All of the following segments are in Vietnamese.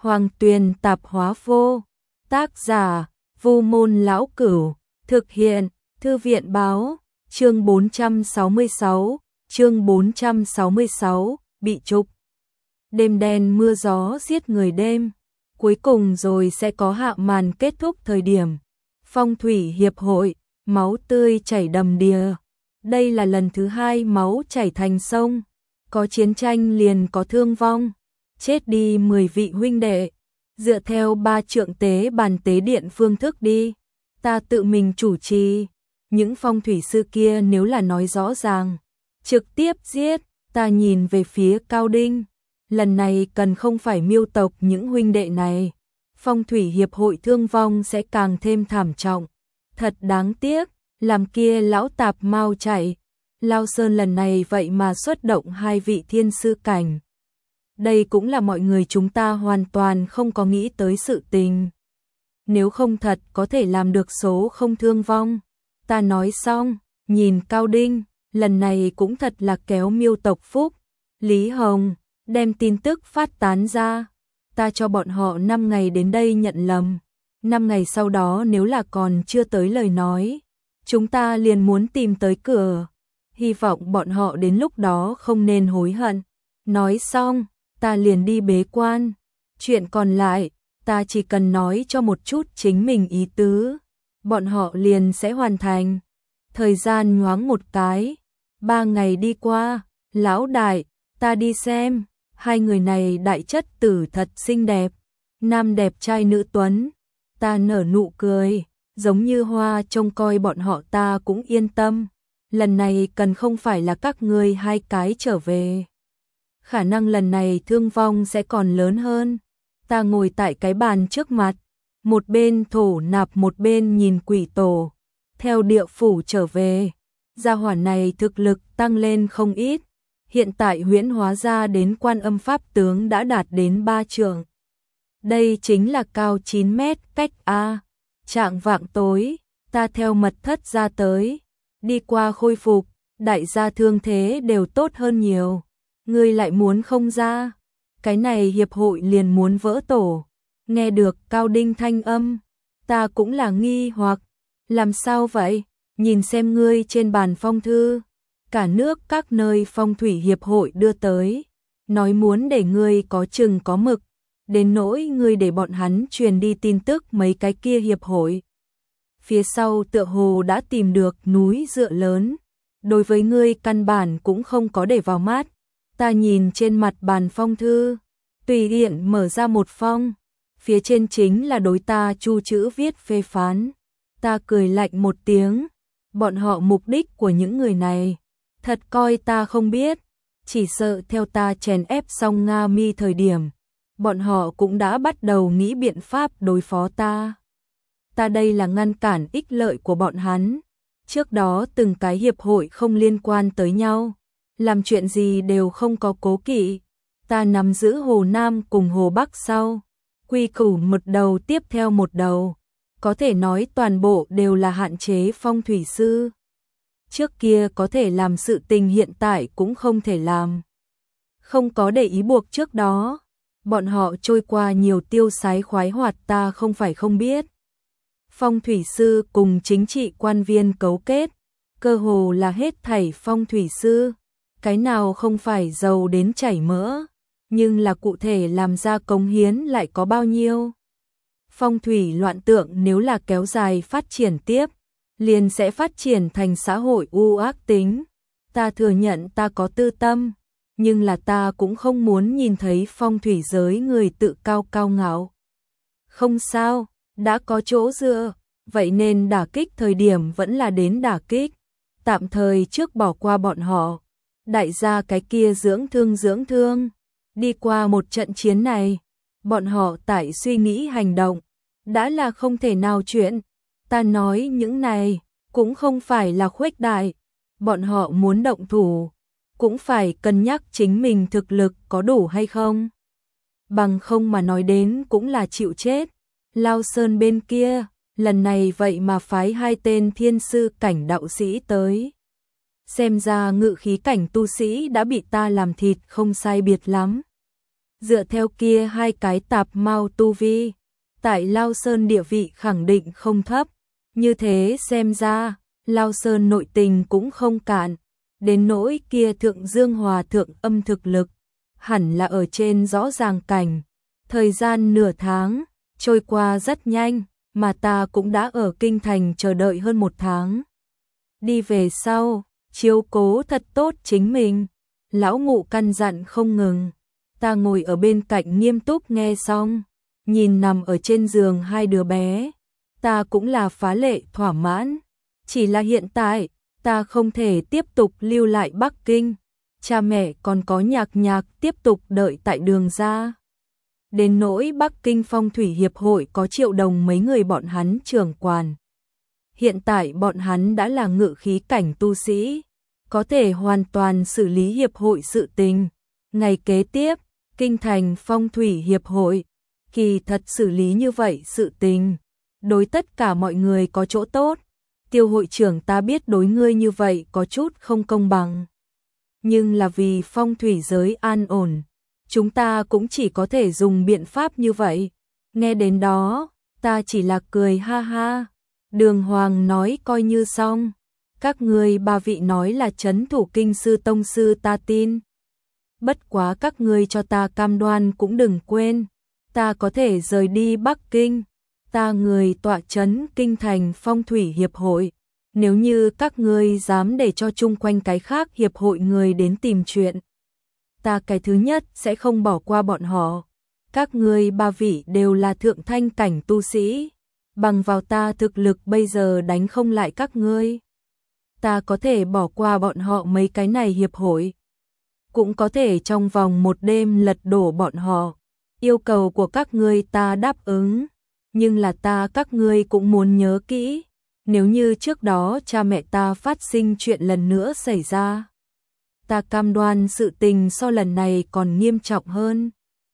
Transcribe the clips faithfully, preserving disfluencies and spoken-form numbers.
Hoàng Tuyền Tạp Hóa Vô. Tác giả: Vu Môn Lão Cửu. Thực hiện: Thư viện báo. Chương bốn trăm sáu mươi sáu. Chương bốn trăm sáu mươi sáu. Bị trục. Đêm đen mưa gió giết người đêm. Cuối cùng rồi sẽ có hạ màn kết thúc thời điểm. Phong thủy hiệp hội, máu tươi chảy đầm đìa. Đây là lần thứ hai máu chảy thành sông. Có chiến tranh liền có thương vong. Chết đi mười vị huynh đệ. Dựa theo ba trượng tế bàn tế điện phương thức đi. Ta tự mình chủ trì. Những phong thủy sư kia nếu là nói rõ ràng, trực tiếp giết. Ta nhìn về phía Cao Đinh. Lần này cần không phải miêu tộc những huynh đệ này. Phong thủy hiệp hội thương vong sẽ càng thêm thảm trọng. Thật đáng tiếc, làm kia lão tạp mau chạy. Lao Sơn lần này vậy mà xuất động hai vị thiên sư cảnh. Đây cũng là mọi người chúng ta hoàn toàn không có nghĩ tới sự tình. Nếu không thật có thể làm được số không thương vong. Ta nói xong, nhìn Cao Đinh, lần này cũng thật là kéo miêu tộc phúc. Lý Hồng, đem tin tức phát tán ra. Ta cho bọn họ năm ngày đến đây nhận lầm. năm ngày sau đó nếu là còn chưa tới lời nói, chúng ta liền muốn tìm tới cửa. Hy vọng bọn họ đến lúc đó không nên hối hận. Nói xong, ta liền đi bế quan. Chuyện còn lại, ta chỉ cần nói cho một chút chính mình ý tứ. Bọn họ liền sẽ hoàn thành. Thời gian nhoáng một cái. Ba ngày đi qua, lão đại, ta đi xem. Hai người này đại chất tử thật xinh đẹp. Nam đẹp trai nữ tuấn. Ta nở nụ cười. Giống như hoa trông coi bọn họ ta cũng yên tâm. Lần này cần không phải là các ngươi hai cái trở về. Khả năng lần này thương vong sẽ còn lớn hơn. Ta ngồi tại cái bàn trước mặt. Một bên thổ nạp một bên nhìn quỷ tổ. Theo địa phủ trở về. Gia hỏa này thực lực tăng lên không ít. Hiện tại huyễn hóa ra đến quan âm pháp tướng đã đạt đến ba trượng. Đây chính là cao chín mét cách A. Trạng vạng tối, ta theo mật thất ra tới. Đi qua khôi phục, đại gia thương thế đều tốt hơn nhiều. Ngươi lại muốn không ra. Cái này hiệp hội liền muốn vỡ tổ. Nghe được Cao Đinh thanh âm, ta cũng là nghi hoặc. Làm sao vậy? Nhìn xem ngươi trên bàn phong thư. Cả nước các nơi phong thủy hiệp hội đưa tới. Nói muốn để ngươi có chừng có mực. Đến nỗi ngươi để bọn hắn truyền đi tin tức mấy cái kia hiệp hội. Phía sau tựa hồ đã tìm được núi dựa lớn. Đối với ngươi căn bản cũng không có để vào mắt. Ta nhìn trên mặt bàn phong thư. Tùy tiện mở ra một phong. Phía trên chính là đối ta chu chữ viết phê phán. Ta cười lạnh một tiếng. Bọn họ mục đích của những người này. Thật coi ta không biết. Chỉ sợ theo ta chèn ép xong Nga Mi thời điểm. Bọn họ cũng đã bắt đầu nghĩ biện pháp đối phó ta. Ta đây là ngăn cản ích lợi của bọn hắn. Trước đó từng cái hiệp hội không liên quan tới nhau. Làm chuyện gì đều không có cố kỵ. Ta nắm giữ Hồ Nam cùng Hồ Bắc sau. Quy củ một đầu tiếp theo một đầu. Có thể nói toàn bộ đều là hạn chế phong thủy sư. Trước kia có thể làm sự tình hiện tại cũng không thể làm. Không có để ý buộc trước đó. Bọn họ trôi qua nhiều tiêu sái khoái hoạt ta không phải không biết. Phong thủy sư cùng chính trị quan viên cấu kết. Cơ hồ là hết thảy phong thủy sư. Cái nào không phải giàu đến chảy mỡ. Nhưng là cụ thể làm ra cống hiến lại có bao nhiêu. Phong thủy loạn tượng nếu là kéo dài phát triển tiếp. Liền sẽ phát triển thành xã hội u ác tính. Ta thừa nhận ta có tư tâm. Nhưng là ta cũng không muốn nhìn thấy phong thủy giới người tự cao cao ngạo. Không sao, đã có chỗ dựa. Vậy nên đả kích thời điểm vẫn là đến đả kích. Tạm thời trước bỏ qua bọn họ. Đại gia cái kia dưỡng thương dưỡng thương. Đi qua một trận chiến này. Bọn họ tại suy nghĩ hành động. Đã là không thể nào chuyện. Ta nói những này cũng không phải là khuếch đại. Bọn họ muốn động thủ. Cũng phải cân nhắc chính mình thực lực có đủ hay không. Bằng không mà nói đến cũng là chịu chết. Lao Sơn bên kia. Lần này vậy mà phái hai tên thiên sư cảnh đạo sĩ tới. Xem ra ngự khí cảnh tu sĩ đã bị ta làm thịt không sai biệt lắm. Dựa theo kia hai cái tạp mao tu vi, tại Lao Sơn địa vị khẳng định không thấp, như thế xem ra, Lao Sơn nội tình cũng không cạn, đến nỗi kia Thượng Dương Hòa Thượng âm thực lực, hẳn là ở trên rõ ràng cảnh. Thời gian nửa tháng, trôi qua rất nhanh, mà ta cũng đã ở kinh thành chờ đợi hơn một tháng. Đi về sau, chiếu cố thật tốt chính mình, lão Ngụ căn dặn không ngừng. Ta ngồi ở bên cạnh nghiêm túc nghe xong, nhìn nằm ở trên giường hai đứa bé, ta cũng là phá lệ thỏa mãn. Chỉ là hiện tại, ta không thể tiếp tục lưu lại Bắc Kinh, cha mẹ còn có Nhạc Nhạc tiếp tục đợi tại đường ra. Đến nỗi Bắc Kinh Phong Thủy Hiệp hội có Triệu Đồng mấy người bọn hắn trưởng quản. Hiện tại bọn hắn đã là ngự khí cảnh tu sĩ, có thể hoàn toàn xử lý hiệp hội sự tình. Ngày kế tiếp, Kinh thành Phong Thủy Hiệp hội, kỳ thật xử lý như vậy sự tình, đối tất cả mọi người có chỗ tốt. Tiêu hội trưởng, ta biết đối ngươi như vậy có chút không công bằng, nhưng là vì phong thủy giới an ổn, chúng ta cũng chỉ có thể dùng biện pháp như vậy. Nghe đến đó, ta chỉ là cười ha ha. Đường Hoàng nói coi như xong, các ngươi ba vị nói là trấn thủ kinh sư tông sư ta tin. Bất quá các ngươi cho ta cam đoan cũng đừng quên, ta có thể rời đi Bắc Kinh, ta người tọa trấn kinh thành Phong Thủy Hiệp hội. Nếu như các ngươi dám để cho chung quanh cái khác hiệp hội người đến tìm chuyện, ta cái thứ nhất sẽ không bỏ qua bọn họ. Các ngươi ba vị đều là thượng thanh cảnh tu sĩ, bằng vào ta thực lực bây giờ đánh không lại các ngươi. Ta có thể bỏ qua bọn họ mấy cái này hiệp hội, cũng có thể trong vòng một đêm lật đổ bọn họ. Yêu cầu của các ngươi ta đáp ứng, nhưng là ta các ngươi cũng muốn nhớ kỹ, nếu như trước đó cha mẹ ta phát sinh chuyện lần nữa xảy ra, ta cam đoan sự tình so lần này còn nghiêm trọng hơn.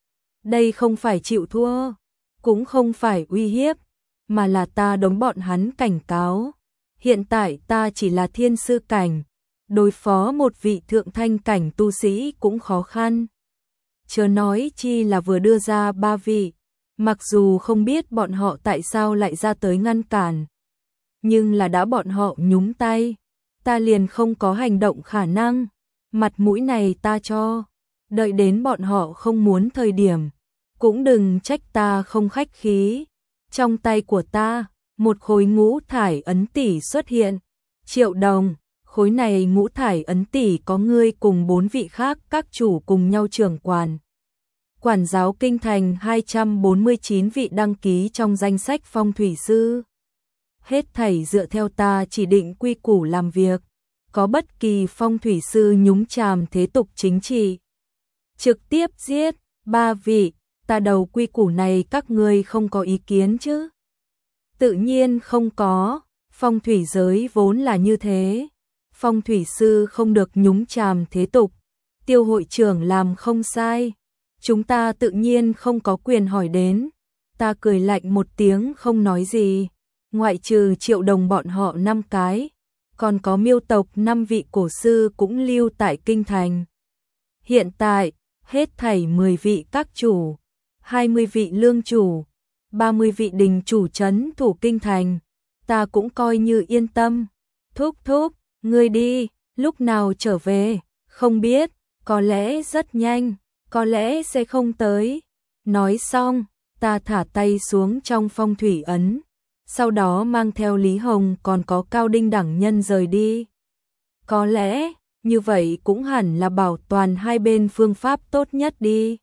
Đây không phải chịu thua, cũng không phải uy hiếp, mà là ta đống bọn hắn cảnh cáo. Hiện tại ta chỉ là thiên sư cảnh, đối phó một vị thượng thanh cảnh tu sĩ cũng khó khăn. Chớ nói chi là vừa đưa ra ba vị, mặc dù không biết bọn họ tại sao lại ra tới ngăn cản, nhưng là đã bọn họ nhúng tay, ta liền không có hành động khả năng. Mặt mũi này ta cho, đợi đến bọn họ không muốn thời điểm, cũng đừng trách ta không khách khí. Trong tay của ta, một khối ngũ thải ấn tỷ xuất hiện. Triệu Đồng, khối này ngũ thải ấn tỷ có ngươi cùng bốn vị khác các chủ cùng nhau trưởng quản. Quản giáo kinh thành hai trăm bốn mươi chín vị đăng ký trong danh sách phong thủy sư. Hết thảy dựa theo ta chỉ định quy củ làm việc, có bất kỳ phong thủy sư nhúng chàm thế tục chính trị, trực tiếp giết. Ba vị, ta đầu quy củ này các ngươi không có ý kiến chứ? Tự nhiên không có, phong thủy giới vốn là như thế. Phong thủy sư không được nhúng chàm thế tục, Tiêu hội trưởng làm không sai, chúng ta tự nhiên không có quyền hỏi đến. Ta cười lạnh một tiếng không nói gì, ngoại trừ Triệu Đồng bọn họ năm cái, còn có Miêu tộc năm vị cổ sư cũng lưu tại kinh thành. Hiện tại, hết thảy mười vị các chủ, hai mươi vị lương chủ, ba mươi vị đình chủ trấn thủ kinh thành, ta cũng coi như yên tâm. Thúc thúc, ngươi đi, lúc nào trở về, không biết, có lẽ rất nhanh, có lẽ sẽ không tới. Nói xong, ta thả tay xuống trong phong thủy ấn, sau đó mang theo Lý Hồng còn có Cao Đinh đẳng nhân rời đi. Có lẽ, như vậy cũng hẳn là bảo toàn hai bên phương pháp tốt nhất đi.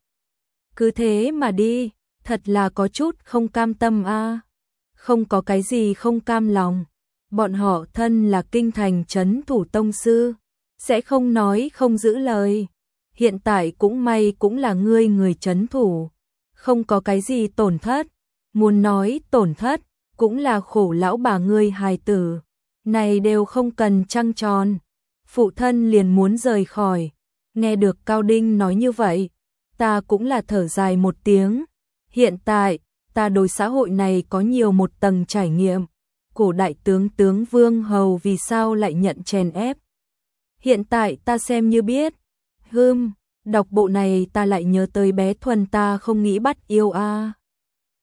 Cứ thế mà đi, thật là có chút không cam tâm a. À. Không có cái gì không cam lòng, bọn họ thân là kinh thành trấn thủ tông sư, sẽ không nói không giữ lời. Hiện tại cũng may cũng là ngươi người trấn thủ, không có cái gì tổn thất, muốn nói tổn thất, cũng là khổ lão bà ngươi hài tử, này đều không cần trăng tròn. Phụ thân liền muốn rời khỏi, nghe được Cao Đinh nói như vậy, ta cũng là thở dài một tiếng. Hiện tại, ta đối xã hội này có nhiều một tầng trải nghiệm, cổ đại tướng tướng Vương Hầu vì sao lại nhận chèn ép. Hiện tại ta xem như biết, hừm, Đọc bộ này ta lại nhớ tới bé Thuần ta không nghĩ bắt yêu a.